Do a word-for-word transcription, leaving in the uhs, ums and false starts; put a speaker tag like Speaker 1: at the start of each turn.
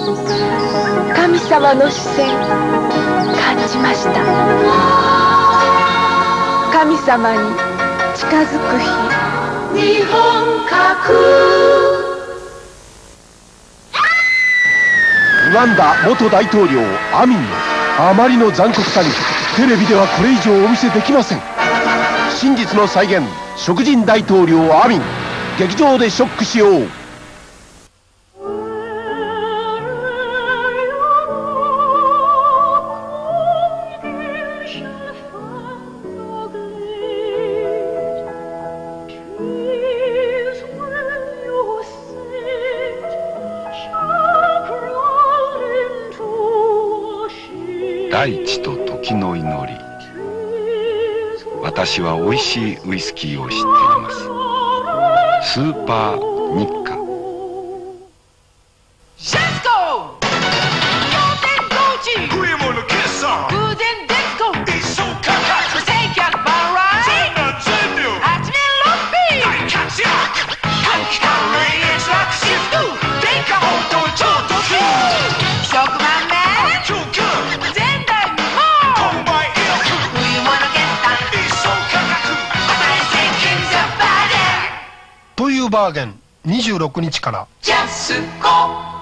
Speaker 1: 神様の視線感じました。神様に近づく日、日本核。
Speaker 2: ウガンダ元大統領アミンのあまりの残酷さにテレビではこれ以上お見せできません。真実の再現、食人大統領アミン、劇場でショックしよう。
Speaker 3: 大地と時の祈り。私は美味しいウイスキーを知っています。スーパーニッカ。
Speaker 4: シャスコ仰天コーチ
Speaker 5: 冬物決算
Speaker 4: 空前絶後
Speaker 5: 一生価格
Speaker 4: 無制客バラ
Speaker 5: 全裸全量
Speaker 4: はちねんろっぴん
Speaker 5: 大活躍短期間連越楽シフト天下本当超特急
Speaker 4: ひゃくまんめ
Speaker 5: 超good
Speaker 4: 前代未聞
Speaker 5: 購買意欲
Speaker 4: 冬物決算
Speaker 5: 一生価格
Speaker 4: 当たり千金ザバーゲン
Speaker 6: というバーゲンにじゅうろくにちから。
Speaker 4: ジャスコ